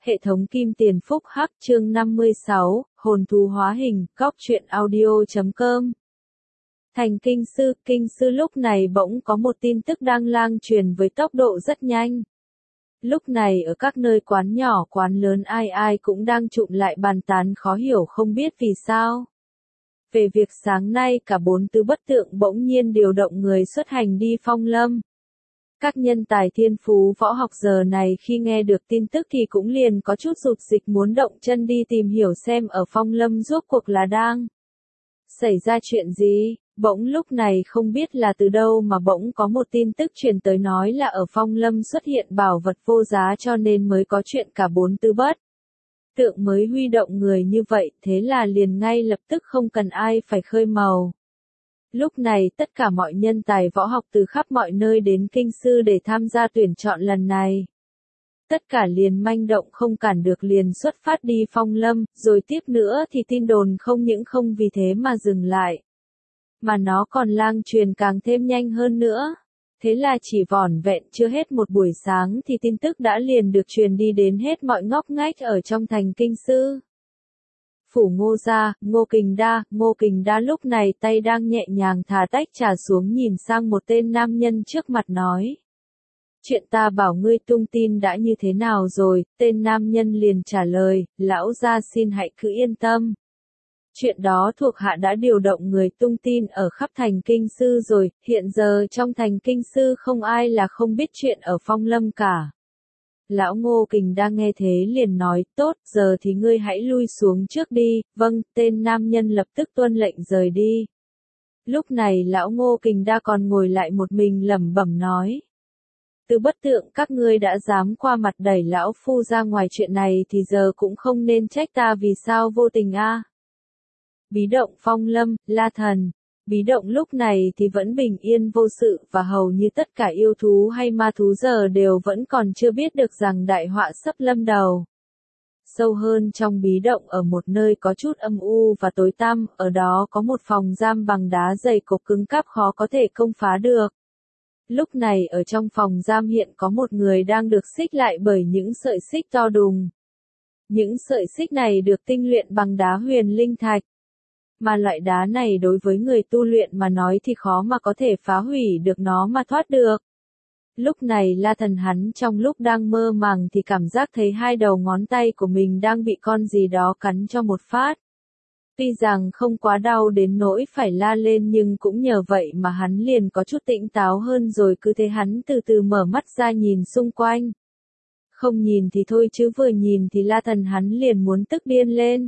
Hệ thống Kim Tiền Phúc Hắc chương 56, hồn thú hóa hình, góc truyện audio.com. Thành kinh sư lúc này bỗng có một tin tức đang lan truyền với tốc độ rất nhanh. Lúc này ở các nơi quán nhỏ quán lớn ai cũng đang trụm lại bàn tán khó hiểu không biết vì sao. Về việc sáng nay cả 4 tứ bất tượng bỗng nhiên điều động người xuất hành đi Phong Lâm. Các nhân tài thiên phú võ học giờ này khi nghe được tin tức thì cũng liền có chút rụt dịch muốn động chân đi tìm hiểu xem ở Phong Lâm rốt cuộc là đang xảy ra chuyện gì. Bỗng lúc này không biết là từ đâu mà bỗng có một tin tức truyền tới nói là ở Phong Lâm xuất hiện bảo vật vô giá cho nên mới có chuyện cả 4 tứ bất tượng mới huy động người như vậy, thế là liền ngay lập tức không cần ai phải khơi mào. Lúc này tất cả mọi nhân tài võ học từ khắp mọi nơi đến kinh sư để tham gia tuyển chọn lần này. Tất cả liền manh động không cản được liền xuất phát đi Phong Lâm, rồi tiếp nữa thì tin đồn không những không vì thế mà dừng lại. Mà nó còn lan truyền càng thêm nhanh hơn nữa. Thế là chỉ vỏn vẹn chưa hết một buổi sáng thì tin tức đã liền được truyền đi đến hết mọi ngóc ngách ở trong thành kinh sư. Phủ Ngô gia, Ngô Kình Đa lúc này tay đang nhẹ nhàng thả tách trà xuống nhìn sang một tên nam nhân trước mặt nói. Chuyện ta bảo ngươi tung tin đã như thế nào rồi, tên nam nhân liền trả lời, lão gia xin hãy cứ yên tâm. Chuyện đó thuộc hạ đã điều động người tung tin ở khắp thành kinh sư rồi, hiện giờ trong thành kinh sư không ai là không biết chuyện ở Phong Lâm cả. Lão Ngô Kình đang nghe thế liền nói, tốt, giờ thì ngươi hãy lui xuống trước đi, vâng, tên nam nhân lập tức tuân lệnh rời đi. Lúc này lão Ngô Kình Đa còn ngồi lại một mình lẩm bẩm nói. Từ bất tượng các ngươi đã dám qua mặt đẩy lão phu ra ngoài chuyện này thì giờ cũng không nên trách ta vì sao vô tình a. Bí động Phong Lâm, La Thần. Bí động lúc này thì vẫn bình yên vô sự và hầu như tất cả yêu thú hay ma thú giờ đều vẫn còn chưa biết được rằng đại họa sắp lâm đầu. Sâu hơn trong bí động ở một nơi có chút âm u và tối tăm, ở đó có một phòng giam bằng đá dày cộp cứng cáp khó có thể công phá được. Lúc này ở trong phòng giam hiện có một người đang được xích lại bởi những sợi xích to đùng. Những sợi xích này được tinh luyện bằng đá huyền linh thạch. Mà loại đá này đối với người tu luyện mà nói thì khó mà có thể phá hủy được nó mà thoát được. Lúc này La Thần hắn trong lúc đang mơ màng thì cảm giác thấy hai đầu ngón tay của mình đang bị con gì đó cắn cho một phát. Tuy rằng không quá đau đến nỗi phải la lên nhưng cũng nhờ vậy mà hắn liền có chút tỉnh táo hơn rồi cứ thế hắn từ từ mở mắt ra nhìn xung quanh. Không nhìn thì thôi chứ vừa nhìn thì La Thần hắn liền muốn tức điên lên.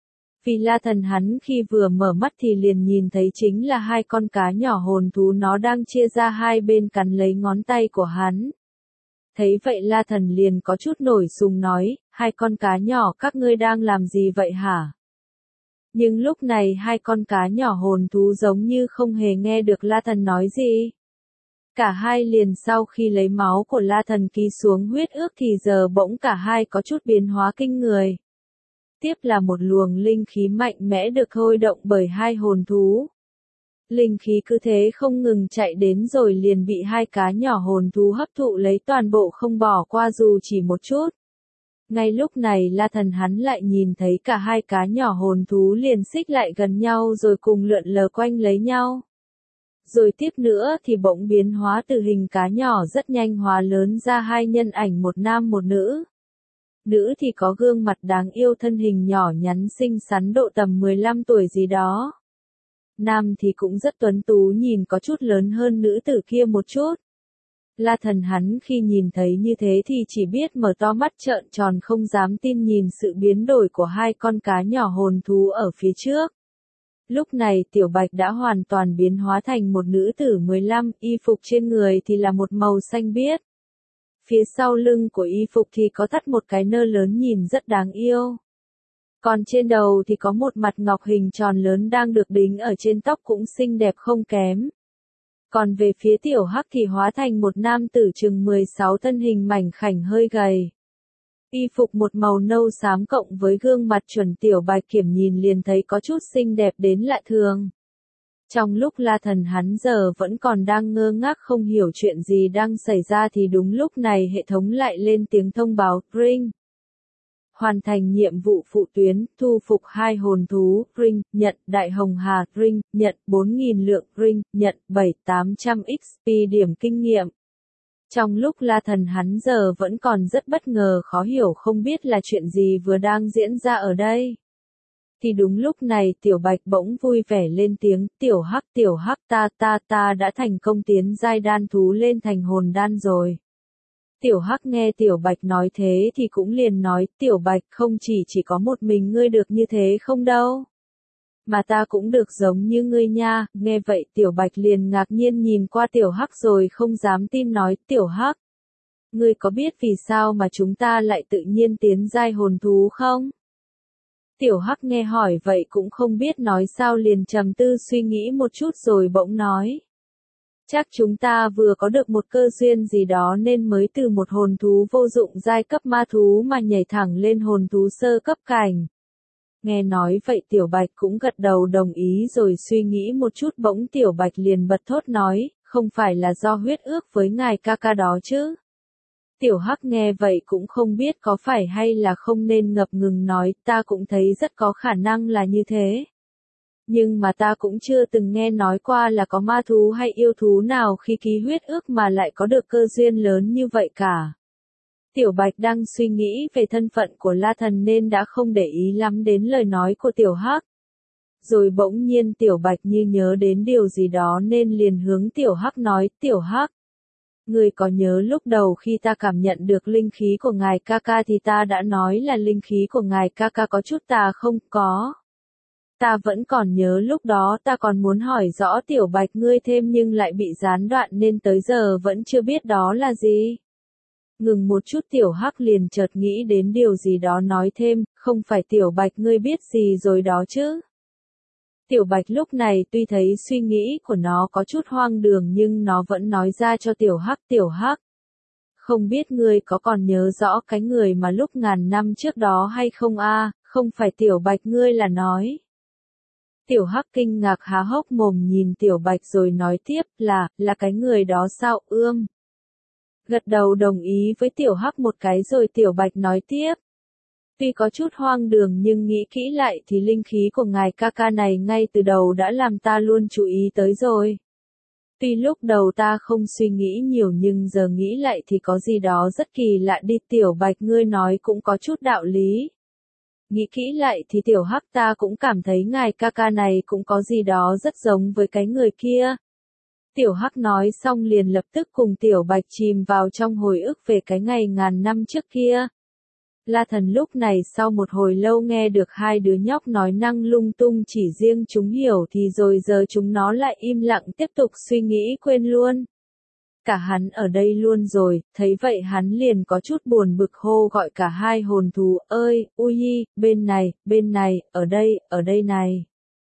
Vì La Thần hắn khi vừa mở mắt thì liền nhìn thấy chính là hai con cá nhỏ hồn thú nó đang chia ra hai bên cắn lấy ngón tay của hắn. Thấy vậy La Thần liền có chút nổi sùng nói, hai con cá nhỏ các ngươi đang làm gì vậy hả? Nhưng lúc này hai con cá nhỏ hồn thú giống như không hề nghe được La Thần nói gì. Cả hai liền sau khi lấy máu của La Thần ký xuống huyết ước thì giờ bỗng cả hai có chút biến hóa kinh người. Tiếp là một luồng linh khí mạnh mẽ được thôi động bởi hai hồn thú. Linh khí cứ thế không ngừng chạy đến rồi liền bị hai cá nhỏ hồn thú hấp thụ lấy toàn bộ không bỏ qua dù chỉ một chút. Ngay lúc này La Thần hắn lại nhìn thấy cả hai cá nhỏ hồn thú liền xích lại gần nhau rồi cùng lượn lờ quanh lấy nhau. Rồi tiếp nữa thì bỗng biến hóa từ hình cá nhỏ rất nhanh hóa lớn ra hai nhân ảnh một nam một nữ. Nữ thì có gương mặt đáng yêu thân hình nhỏ nhắn xinh xắn độ tầm 15 tuổi gì đó. Nam thì cũng rất tuấn tú nhìn có chút lớn hơn nữ tử kia một chút. La Thần hắn khi nhìn thấy như thế thì chỉ biết mở to mắt trợn tròn không dám tin nhìn sự biến đổi của hai con cá nhỏ hồn thú ở phía trước. Lúc này Tiểu Bạch đã hoàn toàn biến hóa thành một nữ tử 15, y phục trên người thì là một màu xanh biếc. Phía sau lưng của y phục thì có thắt một cái nơ lớn nhìn rất đáng yêu. Còn trên đầu thì có một mặt ngọc hình tròn lớn đang được đính ở trên tóc cũng xinh đẹp không kém. Còn về phía Tiểu Hắc thì hóa thành một nam tử chừng 16 thân hình mảnh khảnh hơi gầy. Y phục một màu nâu xám cộng với gương mặt chuẩn Tiểu Bạch Kiểm nhìn liền thấy có chút xinh đẹp đến lạ thường. Trong lúc La Thần hắn giờ vẫn còn đang ngơ ngác không hiểu chuyện gì đang xảy ra thì đúng lúc này hệ thống lại lên tiếng thông báo, ring. hoàn thành nhiệm vụ phụ tuyến, thu phục 2 hồn thú, ring, nhận, Đại Hồng Hà, ring, nhận, 4.000 lượng, ring, nhận, 7-800 XP điểm kinh nghiệm. Trong lúc La Thần hắn giờ vẫn còn rất bất ngờ khó hiểu không biết là chuyện gì vừa đang diễn ra ở đây. Thì đúng lúc này Tiểu Bạch bỗng vui vẻ lên tiếng, tiểu hắc ta đã thành công tiến giai đan thú lên thành hồn đan rồi. Tiểu Hắc nghe Tiểu Bạch nói thế thì cũng liền nói, Tiểu Bạch không chỉ có một mình ngươi được như thế không đâu. Mà ta cũng được giống như ngươi nha, nghe vậy Tiểu Bạch liền ngạc nhiên nhìn qua Tiểu Hắc rồi không dám tin nói, Tiểu Hắc. Ngươi có biết vì sao mà chúng ta lại tự nhiên tiến giai hồn thú không? Tiểu Hắc nghe hỏi vậy cũng không biết nói sao liền trầm tư suy nghĩ một chút rồi bỗng nói. Chắc chúng ta vừa có được một cơ duyên gì đó nên mới từ một hồn thú vô dụng giai cấp ma thú mà nhảy thẳng lên hồn thú sơ cấp cảnh. Nghe nói vậy Tiểu Bạch cũng gật đầu đồng ý rồi suy nghĩ một chút bỗng Tiểu Bạch liền bật thốt nói, không phải là do huyết ước với ngài ca ca đó chứ. Tiểu Hắc nghe vậy cũng không biết có phải hay là không nên ngập ngừng nói, ta cũng thấy rất có khả năng là như thế. Nhưng mà ta cũng chưa từng nghe nói qua là có ma thú hay yêu thú nào khi ký huyết ước mà lại có được cơ duyên lớn như vậy cả. Tiểu Bạch đang suy nghĩ về thân phận của La Thần nên đã không để ý lắm đến lời nói của Tiểu Hắc. Rồi bỗng nhiên Tiểu Bạch như nhớ đến điều gì đó nên liền hướng Tiểu Hắc nói, Tiểu Hắc. Ngươi có nhớ lúc đầu khi ta cảm nhận được linh khí của ngài ca ca thì ta đã nói là linh khí của ngài ca ca có chút tà không? Có. Ta vẫn còn nhớ lúc đó ta còn muốn hỏi rõ Tiểu Bạch ngươi thêm nhưng lại bị gián đoạn nên tới giờ vẫn chưa biết đó là gì. Ngừng một chút Tiểu Hắc liền chợt nghĩ đến điều gì đó nói thêm, không phải Tiểu Bạch ngươi biết gì rồi đó chứ. Tiểu Bạch lúc này tuy thấy suy nghĩ của nó có chút hoang đường nhưng nó vẫn nói ra cho Tiểu Hắc. Không biết ngươi có còn nhớ rõ cái người mà lúc ngàn năm trước đó hay không a? Không phải Tiểu Bạch ngươi là nói. Tiểu Hắc kinh ngạc há hốc mồm nhìn Tiểu Bạch rồi nói tiếp là cái người đó sao ươm. Gật đầu đồng ý với Tiểu Hắc một cái rồi Tiểu Bạch nói tiếp. Tuy có chút hoang đường nhưng nghĩ kỹ lại thì linh khí của ngài ca ca này ngay từ đầu đã làm ta luôn chú ý tới rồi. Tuy lúc đầu ta không suy nghĩ nhiều nhưng giờ nghĩ lại thì có gì đó rất kỳ lạ đi Tiểu Bạch ngươi nói cũng có chút đạo lý. Nghĩ kỹ lại thì Tiểu Hắc ta cũng cảm thấy ngài ca ca này cũng có gì đó rất giống với cái người kia. Tiểu Hắc nói xong liền lập tức cùng Tiểu Bạch chìm vào trong hồi ức về cái ngày ngàn năm trước kia. La Thần lúc này sau một hồi lâu nghe được hai đứa nhóc nói năng lung tung chỉ riêng chúng hiểu thì rồi giờ chúng nó lại im lặng tiếp tục suy nghĩ quên luôn. Cả hắn ở đây luôn rồi, thấy vậy hắn liền có chút buồn bực hô gọi cả hai hồn thú, ơi, Uyi, bên này, ở đây này.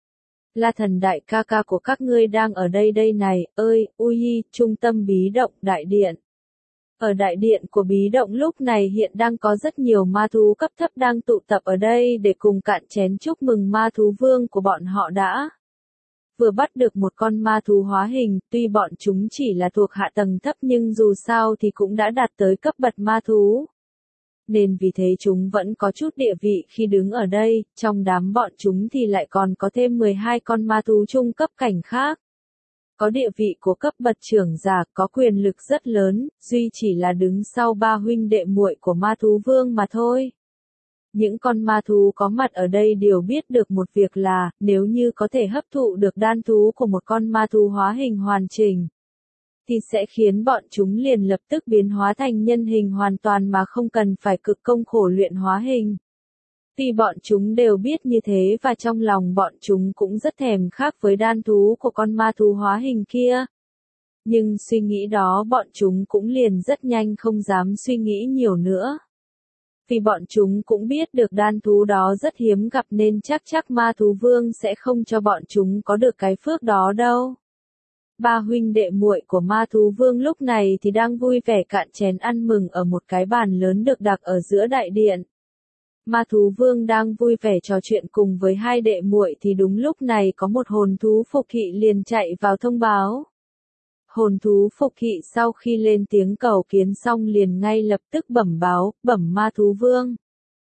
La Thần đại ca ca của các ngươi đang ở đây này, ơi, Uyi, trung tâm bí động, đại điện. Ở đại điện của bí động lúc này hiện đang có rất nhiều ma thú cấp thấp đang tụ tập ở đây để cùng cạn chén chúc mừng ma thú vương của bọn họ đã vừa bắt được một con ma thú hóa hình, tuy bọn chúng chỉ là thuộc hạ tầng thấp nhưng dù sao thì cũng đã đạt tới cấp bậc ma thú. Nên vì thế chúng vẫn có chút địa vị khi đứng ở đây, trong đám bọn chúng thì lại còn có thêm 12 con ma thú trung cấp cảnh khác. Có địa vị của cấp bậc trưởng giả, có quyền lực rất lớn, duy chỉ là đứng sau ba huynh đệ muội của ma thú vương mà thôi. Những con ma thú có mặt ở đây đều biết được một việc là, nếu như có thể hấp thụ được đan thú của một con ma thú hóa hình hoàn chỉnh, thì sẽ khiến bọn chúng liền lập tức biến hóa thành nhân hình hoàn toàn mà không cần phải cực công khổ luyện hóa hình. Tuy bọn chúng đều biết như thế và trong lòng bọn chúng cũng rất thèm khát với đan thú của con ma thú hóa hình kia. Nhưng suy nghĩ đó bọn chúng cũng liền rất nhanh không dám suy nghĩ nhiều nữa. Vì bọn chúng cũng biết được đan thú đó rất hiếm gặp nên chắc ma thú vương sẽ không cho bọn chúng có được cái phước đó đâu. Ba huynh đệ muội của ma thú vương lúc này thì đang vui vẻ cạn chén ăn mừng ở một cái bàn lớn được đặt ở giữa đại điện. Ma thú vương đang vui vẻ trò chuyện cùng với hai đệ muội thì đúng lúc này có một hồn thú phục kỵ liền chạy vào thông báo. Hồn thú phục kỵ sau khi lên tiếng cầu kiến xong liền ngay lập tức bẩm báo, bẩm ma thú vương.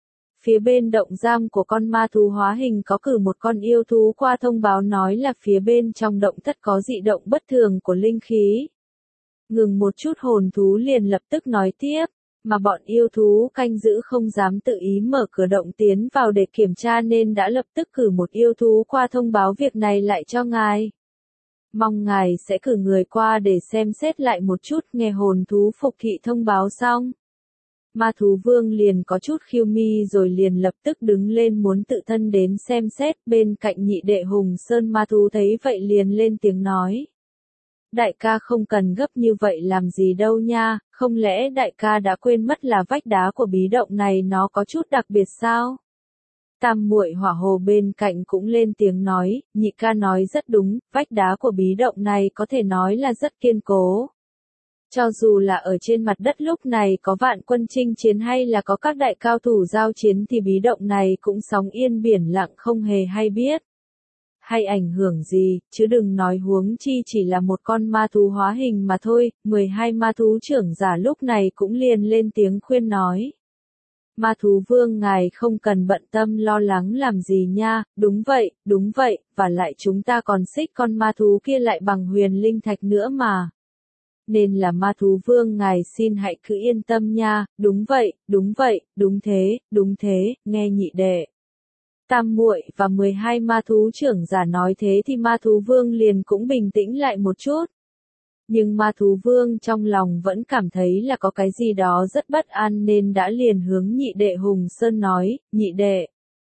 phía bên động giam của con ma thú hóa hình có cử một con yêu thú qua thông báo nói là phía bên trong động thất có dị động bất thường của linh khí. Ngừng một chút hồn thú liền lập tức nói tiếp, mà bọn yêu thú canh giữ không dám tự ý mở cửa động tiến vào để kiểm tra nên đã lập tức cử một yêu thú qua thông báo việc này lại cho ngài. Mong ngài sẽ cử người qua để xem xét lại một chút. Nghe hồn thú phục thị thông báo xong, ma thú vương liền có chút khiêu mi rồi liền lập tức đứng lên muốn tự thân đến xem xét. Bên cạnh nhị đệ Hùng Sơn ma thú thấy vậy liền lên tiếng nói. Đại ca không cần gấp như vậy làm gì đâu nha, không lẽ đại ca đã quên mất là vách đá của bí động này nó có chút đặc biệt sao? Tam muội Hỏa Hồ bên cạnh cũng lên tiếng nói, nhị ca nói rất đúng, vách đá của bí động này có thể nói là rất kiên cố. Cho dù là ở trên mặt đất lúc này có vạn quân chinh chiến hay là có các đại cao thủ giao chiến thì bí động này cũng sóng yên biển lặng không hề hay biết. Hay ảnh hưởng gì, chứ đừng nói huống chi chỉ là một con ma thú hóa hình mà thôi. 12 ma thú trưởng giả lúc này cũng liền lên tiếng khuyên nói. Ma thú vương ngài không cần bận tâm lo lắng làm gì nha, đúng vậy, và lại chúng ta còn xích con ma thú kia lại bằng huyền linh thạch nữa mà. Nên là ma thú vương ngài xin hãy cứ yên tâm nha, đúng vậy, đúng thế, nghe nhị đệ. Tam muội và 12 ma thú trưởng giả nói thế thì ma thú vương liền cũng bình tĩnh lại một chút. Nhưng ma thú vương trong lòng vẫn cảm thấy là có cái gì đó rất bất an nên đã liền hướng nhị đệ Hùng Sơn nói, nhị đệ.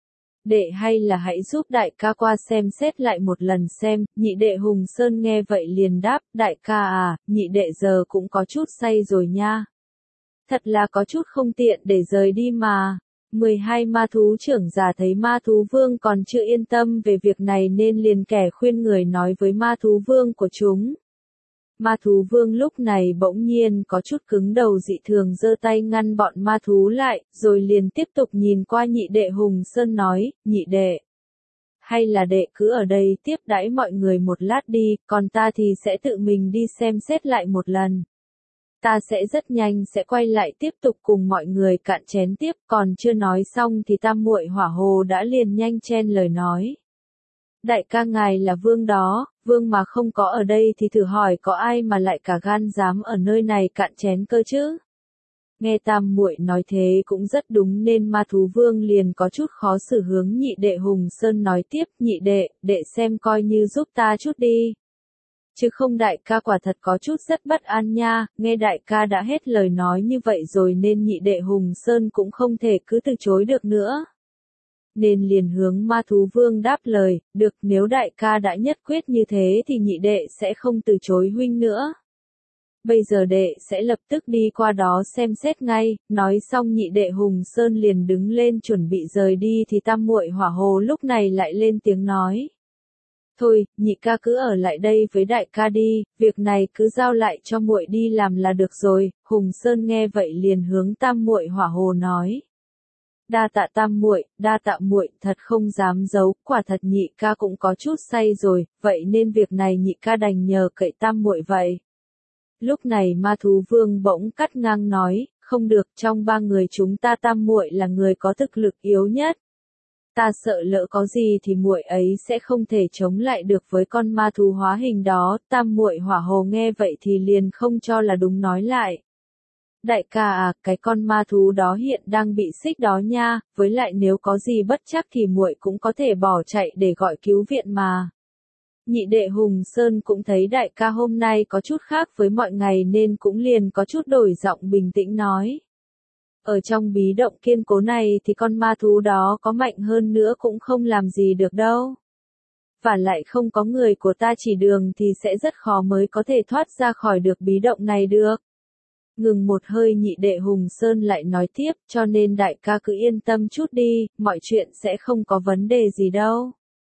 Đệ hay là hãy giúp đại ca qua xem xét lại một lần xem. Nhị đệ Hùng Sơn nghe vậy liền đáp, đại ca à, nhị đệ giờ cũng có chút say rồi nha. Thật là có chút không tiện để rời đi mà. 12 ma thú trưởng giả thấy ma thú vương còn chưa yên tâm về việc này nên liền kẻ khuyên người nói với ma thú vương của chúng. Ma thú vương lúc này bỗng nhiên có chút cứng đầu dị thường giơ tay ngăn bọn ma thú lại, rồi liền tiếp tục nhìn qua nhị đệ Hùng Sơn nói, nhị đệ. Hay là đệ cứ ở đây tiếp đãi mọi người một lát đi, còn ta thì sẽ tự mình đi xem xét lại một lần. Ta sẽ rất nhanh sẽ quay lại tiếp tục cùng mọi người cạn chén tiếp, còn chưa nói xong thì Tam muội Hỏa Hồ đã liền nhanh chen lời nói. Đại ca ngài là vương đó, vương mà không có ở đây thì thử hỏi có ai mà lại cả gan dám ở nơi này cạn chén cơ chứ? Nghe Tam muội nói thế cũng rất đúng nên ma thú vương liền có chút khó xử hướng nhị đệ Hùng Sơn nói tiếp, nhị đệ, đệ xem coi như giúp ta chút đi. Chứ không đại ca quả thật có chút rất bất an nha, nghe đại ca đã hết lời nói như vậy rồi nên nhị đệ Hùng Sơn cũng không thể cứ từ chối được nữa. Nên liền hướng ma thú vương đáp lời, được nếu đại ca đã nhất quyết như thế thì nhị đệ sẽ không từ chối huynh nữa. Bây giờ đệ sẽ lập tức đi qua đó xem xét ngay. Nói xong nhị đệ Hùng Sơn liền đứng lên chuẩn bị rời đi thì Tam muội Hỏa Hồ lúc này lại lên tiếng nói. Thôi, nhị ca cứ ở lại đây với đại ca đi, việc này cứ giao lại cho muội đi làm là được rồi. Hùng Sơn nghe vậy liền hướng Tam muội Hỏa Hồ nói. Đa tạ Tam muội, đa tạ muội, thật không dám giấu, quả thật nhị ca cũng có chút say rồi, vậy nên việc này nhị ca đành nhờ cậy Tam muội vậy. Lúc này ma thú vương bỗng cắt ngang nói, không được, trong ba người chúng ta Tam muội là người có thực lực yếu nhất. Ta sợ lỡ có gì thì muội ấy sẽ không thể chống lại được với con ma thú hóa hình đó. Tam muội Hỏa Hồ nghe vậy thì liền không cho là đúng nói lại. Đại ca à, cái con ma thú đó hiện đang bị xích đó nha, với lại nếu có gì bất trắc thì muội cũng có thể bỏ chạy để gọi cứu viện mà. Nhị đệ Hùng Sơn cũng thấy đại ca hôm nay có chút khác với mọi ngày nên cũng liền có chút đổi giọng bình tĩnh nói. Ở trong bí động kiên cố này thì con ma thú đó có mạnh hơn nữa cũng không làm gì được đâu. Và lại không có người của ta chỉ đường thì sẽ rất khó mới có thể thoát ra khỏi được bí động này được. Ngừng một hơi nhị đệ Hùng Sơn lại nói tiếp, cho nên đại ca cứ yên tâm chút đi, mọi chuyện sẽ không có vấn đề gì đâu.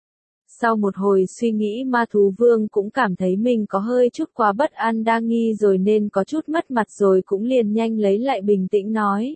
Sau một hồi suy nghĩ ma thú vương cũng cảm thấy mình có hơi chút quá bất an đa nghi rồi nên có chút mất mặt rồi cũng liền nhanh lấy lại bình tĩnh nói.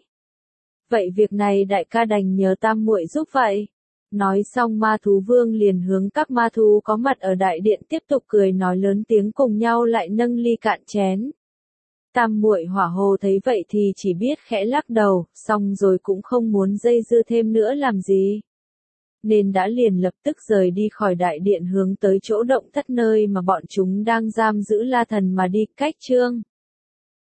Vậy việc này đại ca đành nhờ Tam muội giúp vậy. Nói xong ma thú vương liền hướng các ma thú có mặt ở đại điện tiếp tục cười nói lớn tiếng cùng nhau lại nâng ly cạn chén. Tam muội Hỏa Hồ thấy vậy thì chỉ biết khẽ lắc đầu, xong rồi cũng không muốn dây dưa thêm nữa làm gì. Nên đã liền lập tức rời đi khỏi đại điện hướng tới chỗ động thất nơi mà bọn chúng đang giam giữ La Thần mà đi. Cách chương